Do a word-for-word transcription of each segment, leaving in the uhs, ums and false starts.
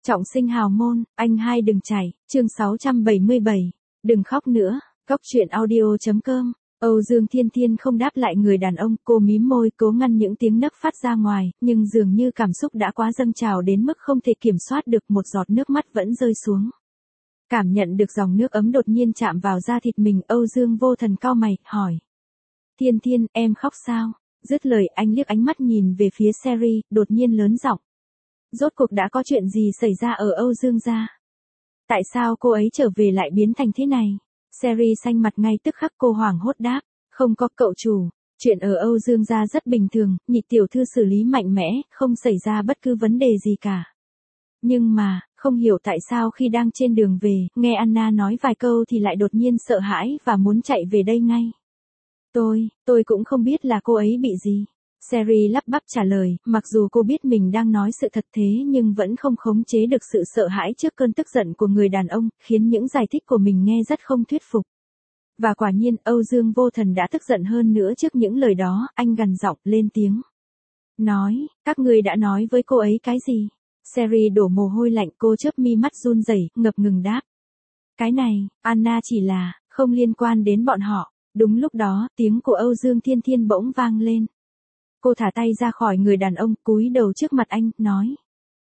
Trọng sinh hào môn, anh hai đừng chảy, chương sáu trăm bảy mươi bảy, đừng khóc nữa, Cóc truyện audio chấm com. Âu Dương Thiên Thiên không đáp lại người đàn ông, cô mím môi cố ngăn những tiếng nấc phát ra ngoài, nhưng dường như cảm xúc đã quá dâng trào đến mức không thể kiểm soát được, một giọt nước mắt vẫn rơi xuống. Cảm nhận được dòng nước ấm đột nhiên chạm vào da thịt mình, Âu Dương vô thần cau mày, hỏi. Thiên Thiên, em khóc sao? Dứt lời anh liếc ánh mắt nhìn về phía Sherry, đột nhiên lớn giọng. Rốt cuộc đã có chuyện gì xảy ra ở Âu Dương gia? Tại sao cô ấy trở về lại biến thành thế này? Sherry xanh mặt ngay tức khắc, cô hoảng hốt đáp. Không có cậu chủ, chuyện ở Âu Dương gia rất bình thường, nhị tiểu thư xử lý mạnh mẽ, không xảy ra bất cứ vấn đề gì cả. Nhưng mà, không hiểu tại sao khi đang trên đường về, nghe Anna nói vài câu thì lại đột nhiên sợ hãi và muốn chạy về đây ngay. Tôi, tôi cũng không biết là cô ấy bị gì. Sherry lắp bắp trả lời, mặc dù cô biết mình đang nói sự thật thế nhưng vẫn không khống chế được sự sợ hãi trước cơn tức giận của người đàn ông, khiến những giải thích của mình nghe rất không thuyết phục. Và quả nhiên, Âu Dương vô thần đã tức giận hơn nữa trước những lời đó, anh gằn giọng lên tiếng. Nói, các ngươi đã nói với cô ấy cái gì? Sherry đổ mồ hôi lạnh, cô chớp mi mắt run rẩy, ngập ngừng đáp. Cái này, Anna chỉ là, không liên quan đến bọn họ. Đúng lúc đó, tiếng của Âu Dương Thiên Thiên bỗng vang lên. Cô thả tay ra khỏi người đàn ông, cúi đầu trước mặt anh, nói.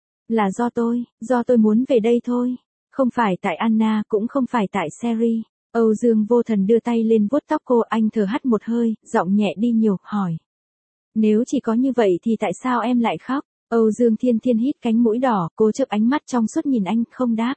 Là do tôi, do tôi muốn về đây thôi. Không phải tại Anna, cũng không phải tại Sherry. Âu Dương vô thần đưa tay lên vuốt tóc cô, anh thở hắt một hơi, giọng nhẹ đi nhiều, hỏi. Nếu chỉ có như vậy thì tại sao em lại khóc? Âu Dương Thiên Thiên hít cánh mũi đỏ, cô chớp ánh mắt trong suốt nhìn anh, không đáp.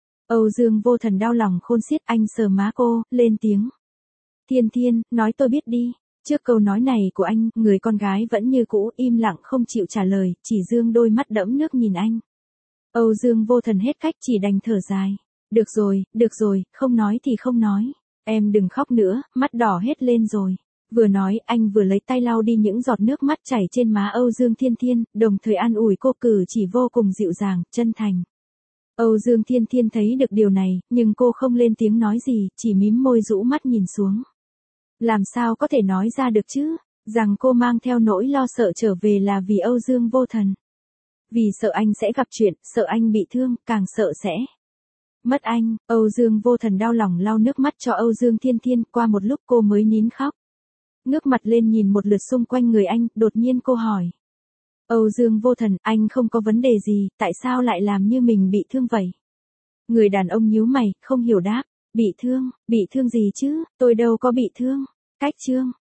Âu Dương vô thần đau lòng khôn xiết, anh sờ má cô, lên tiếng. Thiên Thiên, nói tôi biết đi. Trước câu nói này của anh, người con gái vẫn như cũ im lặng không chịu trả lời, chỉ dương đôi mắt đẫm nước nhìn anh. Âu Dương vô thần hết cách chỉ đành thở dài. Được rồi, được rồi, không nói thì không nói. Em đừng khóc nữa, mắt đỏ hết lên rồi. Vừa nói anh vừa lấy tay lau đi những giọt nước mắt chảy trên má Âu Dương Thiên Thiên, đồng thời an ủi cô, cử chỉ vô cùng dịu dàng, chân thành. Âu Dương Thiên Thiên thấy được điều này, nhưng cô không lên tiếng nói gì, chỉ mím môi rũ mắt nhìn xuống. Làm sao có thể nói ra được chứ, rằng cô mang theo nỗi lo sợ trở về là vì Âu Dương vô thần. Vì sợ anh sẽ gặp chuyện, sợ anh bị thương, càng sợ sẽ mất anh. Âu Dương vô thần đau lòng lau nước mắt cho Âu Dương Thiên Thiên, qua một lúc cô mới nín khóc. Ngước mặt lên nhìn một lượt xung quanh người anh, đột nhiên cô hỏi. Âu Dương vô thần, anh không có vấn đề gì, tại sao lại làm như mình bị thương vậy? Người đàn ông nhíu mày, không hiểu đáp. Bị thương, bị thương gì chứ, tôi đâu có bị thương. Cách chương,